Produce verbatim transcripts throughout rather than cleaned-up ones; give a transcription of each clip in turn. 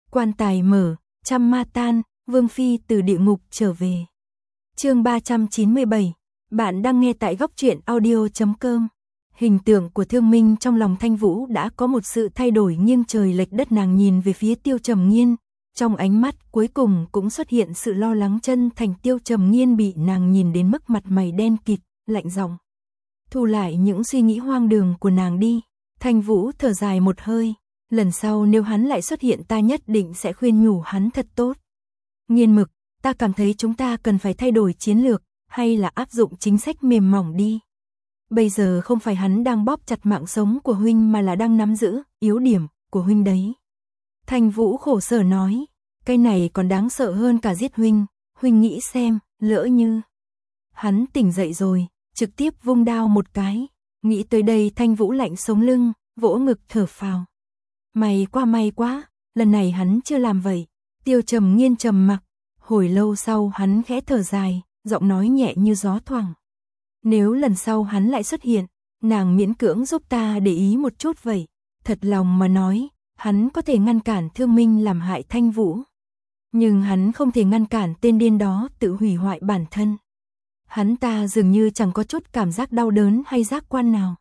Quan tài mở, trăm ma tan, Vương Phi từ địa ngục trở về. Chương ba trăm chín mươi bảy, bạn đang nghe tại góc truyện audio chấm com. Hình tượng của Thương Minh trong lòng Thanh Vũ đã có một sự thay đổi nghiêng trời lệch đất, nàng nhìn về phía Tiêu Trầm Nghiên, trong ánh mắt cuối cùng cũng xuất hiện sự lo lắng chân thành. Tiêu Trầm Nghiên bị nàng nhìn đến mức mặt mày đen kịt, lạnh giọng: "Thu lại những suy nghĩ hoang đường của nàng đi." Thanh Vũ thở dài một hơi, lần sau nếu hắn lại xuất hiện ta nhất định sẽ khuyên nhủ hắn thật tốt. Nghiên Mực, ta cảm thấy chúng ta cần phải thay đổi chiến lược, hay là áp dụng chính sách mềm mỏng đi. Bây giờ không phải hắn đang bóp chặt mạng sống của huynh mà là đang nắm giữ yếu điểm của huynh đấy. Thanh Vũ khổ sở nói, cái này còn đáng sợ hơn cả giết huynh, huynh nghĩ xem, lỡ như... Hắn tỉnh dậy rồi, trực tiếp vung đao một cái, nghĩ tới đây Thanh Vũ lạnh sống lưng, vỗ ngực thở phào. May quá may quá, lần này hắn chưa làm vậy. Tiêu Trầm Nghiên trầm mặc, hồi lâu sau hắn khẽ thở dài, giọng nói nhẹ như gió thoảng. Nếu lần sau hắn lại xuất hiện, nàng miễn cưỡng giúp ta để ý một chút vậy. Thật lòng mà nói, hắn có thể ngăn cản Thương Minh làm hại Thanh Vũ. Nhưng hắn không thể ngăn cản tên điên đó tự hủy hoại bản thân. Hắn ta dường như chẳng có chút cảm giác đau đớn hay giác quan nào.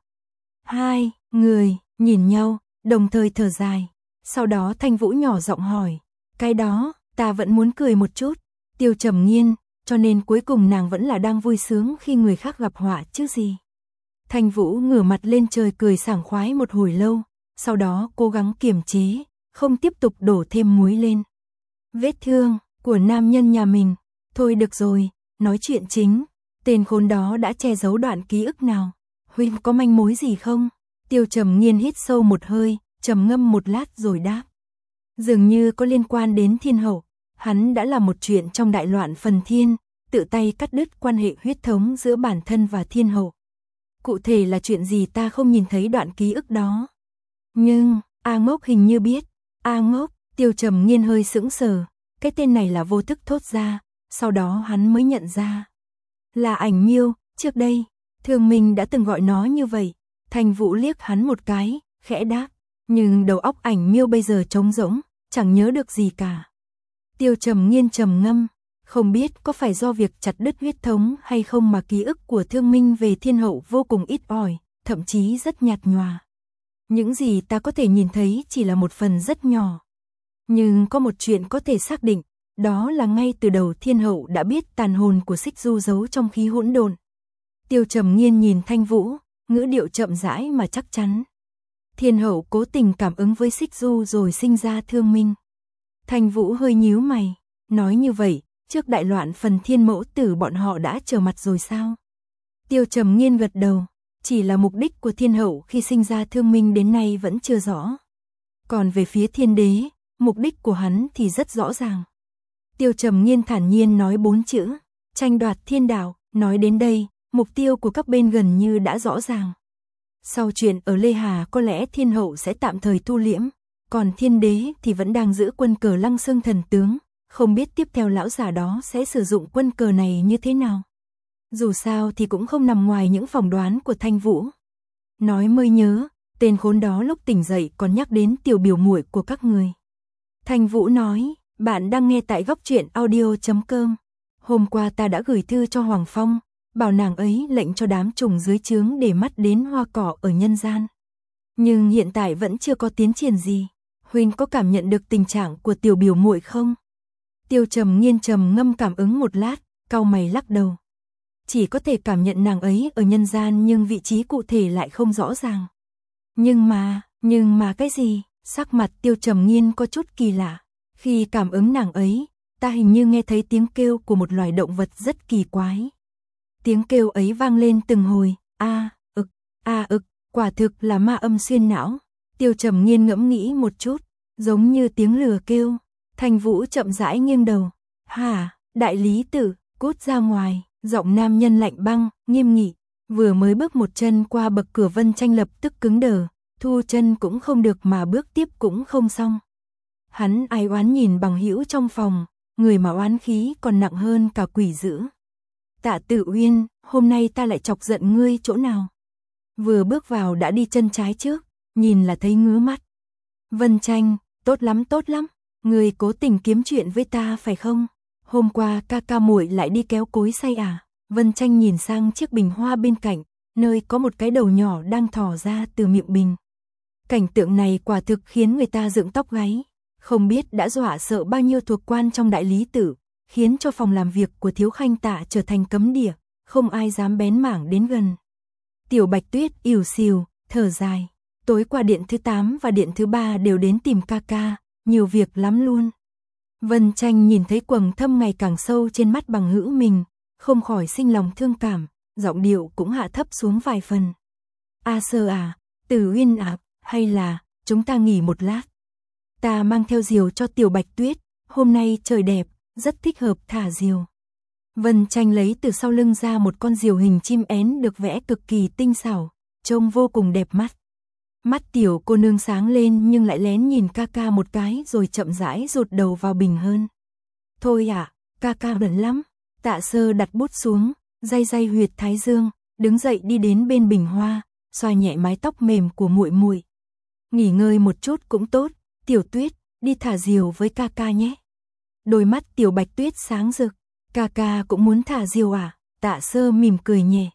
Hai người nhìn nhau, đồng thời thở dài. Sau đó Thanh Vũ nhỏ giọng hỏi, cái đó, ta vẫn muốn cười một chút. Tiêu Trầm Nghiên, cho nên cuối cùng nàng vẫn là đang vui sướng khi người khác gặp họa chứ gì. Thanh Vũ ngửa mặt lên trời cười sảng khoái một hồi lâu, sau đó cố gắng kiềm chế, không tiếp tục đổ thêm muối lên vết thương của nam nhân nhà mình. Thôi được rồi, nói chuyện chính, tên khốn đó đã che giấu đoạn ký ức nào? Huynh có manh mối gì không? Tiêu Trầm Nghiên hít sâu một hơi, trầm ngâm một lát rồi đáp. Dường như có liên quan đến Thiên Hậu, hắn đã làm một chuyện trong đại loạn Phần Thiên, tự tay cắt đứt quan hệ huyết thống giữa bản thân và Thiên Hậu. Cụ thể là chuyện gì ta không nhìn thấy đoạn ký ức đó. Nhưng, A Ngốc hình như biết. A Ngốc, Tiêu Trầm Nghiên hơi sững sờ, cái tên này là vô thức thốt ra, sau đó hắn mới nhận ra. Là Ảnh Miêu, trước đây, Thương Minh đã từng gọi nó như vậy. Thanh Vũ liếc hắn một cái, khẽ đáp, nhưng đầu óc Ảnh Miêu bây giờ trống rỗng, chẳng nhớ được gì cả. Tiêu Trầm Nghiên trầm ngâm, không biết có phải do việc chặt đứt huyết thống hay không mà ký ức của Thương Minh về Thiên Hậu vô cùng ít ỏi, thậm chí rất nhạt nhòa. Những gì ta có thể nhìn thấy chỉ là một phần rất nhỏ. Nhưng có một chuyện có thể xác định, đó là ngay từ đầu Thiên Hậu đã biết tàn hồn của Xích Du giấu trong khí hỗn độn. Tiêu Trầm Nghiên nhìn Thanh Vũ, ngữ điệu chậm rãi mà chắc chắn. Thiên Hậu cố tình cảm ứng với Xích Du rồi sinh ra Thương Minh. Thanh Vũ hơi nhíu mày, nói như vậy, trước đại loạn Phần Thiên mẫu tử bọn họ đã trở mặt rồi sao? Tiêu Trầm Nghiên gật đầu, chỉ là mục đích của Thiên Hậu khi sinh ra Thương Minh đến nay vẫn chưa rõ. Còn về phía Thiên Đế, mục đích của hắn thì rất rõ ràng. Tiêu Trầm Nghiên thản nhiên nói bốn chữ, tranh đoạt thiên đạo. Nói đến đây, mục tiêu của các bên gần như đã rõ ràng. Sau chuyện ở Lê Hà có lẽ Thiên Hậu sẽ tạm thời thu liễm, còn Thiên Đế thì vẫn đang giữ quân cờ Lăng Xương Thần Tướng, không biết tiếp theo lão già đó sẽ sử dụng quân cờ này như thế nào. Dù sao thì cũng không nằm ngoài những phỏng đoán của Thanh Vũ. Nói mới nhớ, tên khốn đó lúc tỉnh dậy còn nhắc đến tiểu biểu muội của các người. Thanh Vũ nói, bạn đang nghe tại góc truyện audio chấm com. Hôm qua ta đã gửi thư cho Hoàng Phong, bảo nàng ấy lệnh cho đám trùng dưới trướng để mắt đến hoa cỏ ở nhân gian. Nhưng hiện tại vẫn chưa có tiến triển gì. Huynh có cảm nhận được tình trạng của tiểu biểu muội không? Tiêu Trầm Nghiên trầm ngâm cảm ứng một lát, cau mày lắc đầu. Chỉ có thể cảm nhận nàng ấy ở nhân gian nhưng vị trí cụ thể lại không rõ ràng. Nhưng mà, nhưng mà cái gì? Sắc mặt Tiêu Trầm Nghiên có chút kỳ lạ. Khi cảm ứng nàng ấy, ta hình như nghe thấy tiếng kêu của một loài động vật rất kỳ quái. Tiếng kêu ấy vang lên từng hồi, a, ực, a ực, quả thực là ma âm xuyên não. Tiêu Trầm Nghiên ngẫm nghĩ một chút, giống như tiếng lừa kêu. Thanh Vũ chậm rãi nghiêng đầu, hả, đại lý tử, cút ra ngoài. Giọng nam nhân lạnh băng, nghiêm nghị, vừa mới bước một chân qua bậc cửa Vân Tranh lập tức cứng đờ, thu chân cũng không được mà bước tiếp cũng không xong. Hắn ai oán nhìn bằng hữu trong phòng, người mà oán khí còn nặng hơn cả quỷ dữ. Tạ Tự Uyên, hôm nay ta lại chọc giận ngươi chỗ nào? Vừa bước vào đã đi chân trái trước, nhìn là thấy ngứa mắt. Vân Tranh, tốt lắm tốt lắm, Người cố tình kiếm chuyện với ta phải không? Hôm qua ca ca muội lại đi kéo cối xay à? Vân Tranh nhìn sang chiếc bình hoa bên cạnh, nơi có một cái đầu nhỏ đang thò ra từ miệng bình. Cảnh tượng này quả thực khiến người ta dựng tóc gáy, không biết đã dọa sợ bao nhiêu thuộc quan trong đại lý tự, khiến cho phòng làm việc của Thiếu Khanh Tạ trở thành cấm địa, không ai dám bén mảng đến gần. Tiểu Bạch Tuyết ỉu xìu, thở dài, tối qua điện thứ tám và điện thứ ba đều đến tìm ca ca, nhiều việc lắm luôn. Vân Tranh nhìn thấy quầng thâm ngày càng sâu trên mắt bằng hữu mình, không khỏi sinh lòng thương cảm, giọng điệu cũng hạ thấp xuống vài phần. A Sơ à, Từ Uyên à, hay là chúng ta nghỉ một lát. Ta mang theo diều cho Tiểu Bạch Tuyết, hôm nay trời đẹp, rất thích hợp thả diều. Vân Tranh lấy từ sau lưng ra một con diều hình chim én được vẽ cực kỳ tinh xảo, trông vô cùng đẹp mắt. Mắt tiểu cô nương sáng lên nhưng lại lén nhìn ca ca một cái rồi chậm rãi rụt đầu vào bình hơn. Thôi ạ, à, ca ca bẩn lắm. Tạ Sơ đặt bút xuống, day day huyệt thái dương, đứng dậy đi đến bên bình hoa, xoa nhẹ mái tóc mềm của muội muội. Nghỉ ngơi một chút cũng tốt, Tiểu Tuyết, đi thả diều với ca ca nhé. Đôi mắt Tiểu Bạch Tuyết sáng rực, ca ca cũng muốn thả diều à? Tạ Sơ mỉm cười nhẹ.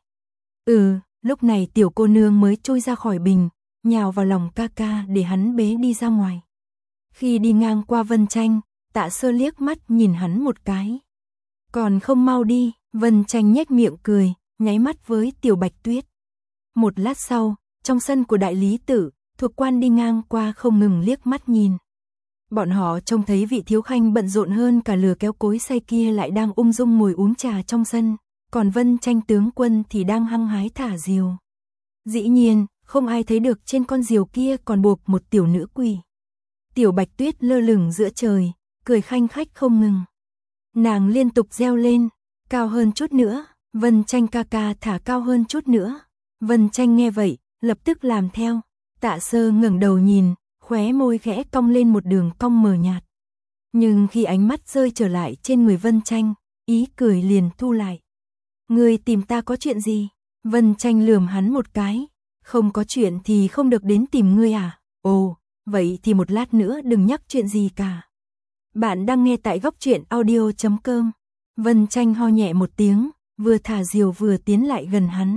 Ừ, lúc này tiểu cô nương mới trôi ra khỏi bình, nhào vào lòng ca ca để hắn bế đi ra ngoài. Khi đi ngang qua Vân Tranh, Tạ Sơ liếc mắt nhìn hắn một cái. Còn không mau đi, Vân Tranh nhếch miệng cười, nháy mắt với Tiểu Bạch Tuyết. Một lát sau, trong sân của đại lý tự, thuộc quan đi ngang qua không ngừng liếc mắt nhìn. Bọn họ trông thấy vị thiếu khanh bận rộn hơn cả lừa kéo cối xay kia lại đang ung dung ngồi uống trà trong sân, còn Vân Tranh tướng quân thì đang hăng hái thả diều. Dĩ nhiên, không ai thấy được trên con diều kia còn buộc một tiểu nữ quỷ. Tiểu Bạch Tuyết lơ lửng giữa trời, cười khanh khách không ngừng. Nàng liên tục reo lên, cao hơn chút nữa, Vân Tranh ca ca thả cao hơn chút nữa. Vân Tranh nghe vậy, lập tức làm theo. Tạ Sơ ngẩng đầu nhìn, khóe môi khẽ cong lên một đường cong mờ nhạt. Nhưng khi ánh mắt rơi trở lại trên người Vân Tranh, ý cười liền thu lại. Ngươi tìm ta có chuyện gì? Vân Tranh lườm hắn một cái. Không có chuyện thì không được đến tìm ngươi à? Ồ, vậy thì một lát nữa đừng nhắc chuyện gì cả. Bạn đang nghe tại góc truyện audio chấm com. Vân Tranh ho nhẹ một tiếng, vừa thả diều vừa tiến lại gần hắn.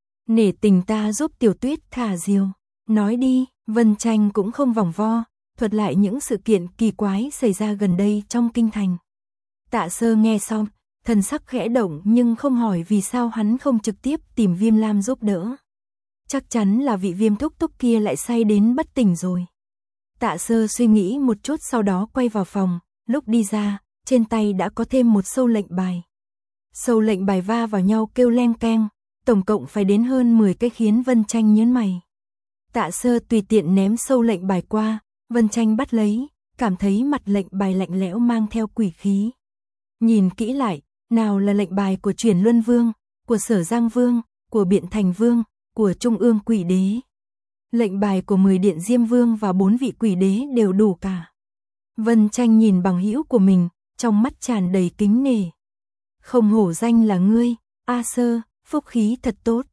Nể tình ta giúp Tiểu Tuyết thả diều. Nói đi, Vân Tranh cũng không vòng vo, thuật lại những sự kiện kỳ quái xảy ra gần đây trong kinh thành. Tạ Sơ nghe xong, thần sắc khẽ động nhưng không hỏi vì sao hắn không trực tiếp tìm Viêm Lam giúp đỡ. Chắc chắn là vị Viêm thúc thúc kia lại say đến bất tỉnh rồi. Tạ Sơ suy nghĩ một chút sau đó quay vào phòng, lúc đi ra, trên tay đã có thêm một sâu lệnh bài. Sâu lệnh bài va vào nhau kêu leng keng, tổng cộng phải đến hơn mười cái khiến Vân Tranh nhớn mày. Tạ Sơ tùy tiện ném sâu lệnh bài qua, Vân Tranh bắt lấy, cảm thấy mặt lệnh bài lạnh lẽo mang theo quỷ khí. Nhìn kỹ lại, nào là lệnh bài của Chuyển Luân Vương, của Sở Giang Vương, của Biện Thành Vương, của Trung ương Quỷ Đế. Lệnh bài của mười điện Diêm Vương và bốn vị quỷ đế đều đủ cả. Vân Tranh nhìn bằng hữu của mình, trong mắt tràn đầy kính nể. Không hổ danh là ngươi, A Sơ, phúc khí thật tốt.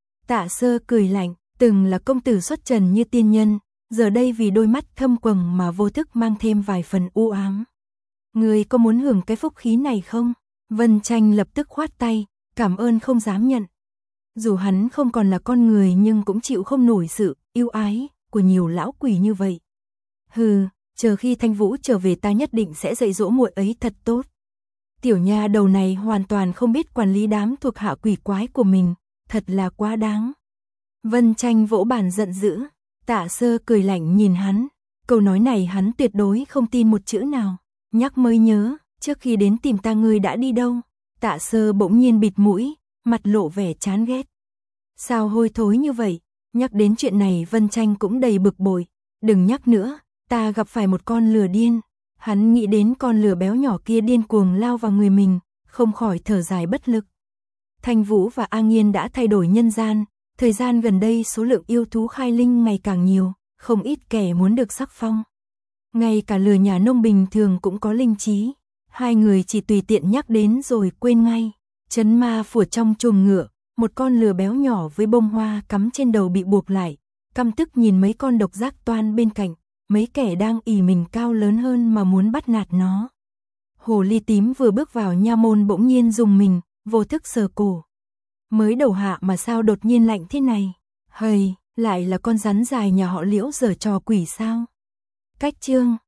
Tạ Sơ cười lạnh, từng là công tử xuất trần như tiên nhân, giờ đây vì đôi mắt thâm quầng mà vô thức mang thêm vài phần u ám. Ngươi có muốn hưởng cái phúc khí này không? Vân Tranh lập tức khoát tay, cảm ơn không dám nhận. Dù hắn không còn là con người nhưng cũng chịu không nổi sự yêu ái của nhiều lão quỷ như vậy. Hừ, chờ khi Thanh Vũ trở về ta nhất định sẽ dạy dỗ muội ấy thật tốt. Tiểu nha đầu này hoàn toàn không biết quản lý đám thuộc hạ quỷ quái của mình, thật là quá đáng. Vân Tranh vỗ bàn giận dữ, Tạ Sơ cười lạnh nhìn hắn, câu nói này hắn tuyệt đối không tin một chữ nào. Nhắc mới nhớ, trước khi đến tìm ta ngươi đã đi đâu? Tạ Sơ bỗng nhiên bịt mũi, mặt lộ vẻ chán ghét. Sao hôi thối như vậy? Nhắc đến chuyện này Vân Tranh cũng đầy bực bội. Đừng nhắc nữa, ta gặp phải một con lừa điên. Hắn nghĩ đến con lừa béo nhỏ kia điên cuồng lao vào người mình, không khỏi thở dài bất lực. Thanh Vũ và A Nghiên đã thay đổi nhân gian, thời gian gần đây số lượng yêu thú khai linh ngày càng nhiều, không ít kẻ muốn được sắc phong. Ngay cả lừa nhà nông bình thường cũng có linh trí. Hai người chỉ tùy tiện nhắc đến rồi quên ngay. Trấn ma phủ trong chuồng ngựa, một con lừa béo nhỏ với bông hoa cắm trên đầu bị buộc lại, căm tức nhìn mấy con độc giác toan bên cạnh, mấy kẻ đang ỷ mình cao lớn hơn mà muốn bắt nạt nó. Hồ ly tím vừa bước vào nha môn bỗng nhiên rùng mình, vô thức sờ cổ. Mới đầu hạ mà sao đột nhiên lạnh thế này? Hầy, lại là con rắn dài nhà họ Liễu giở trò quỷ sao? Cách chương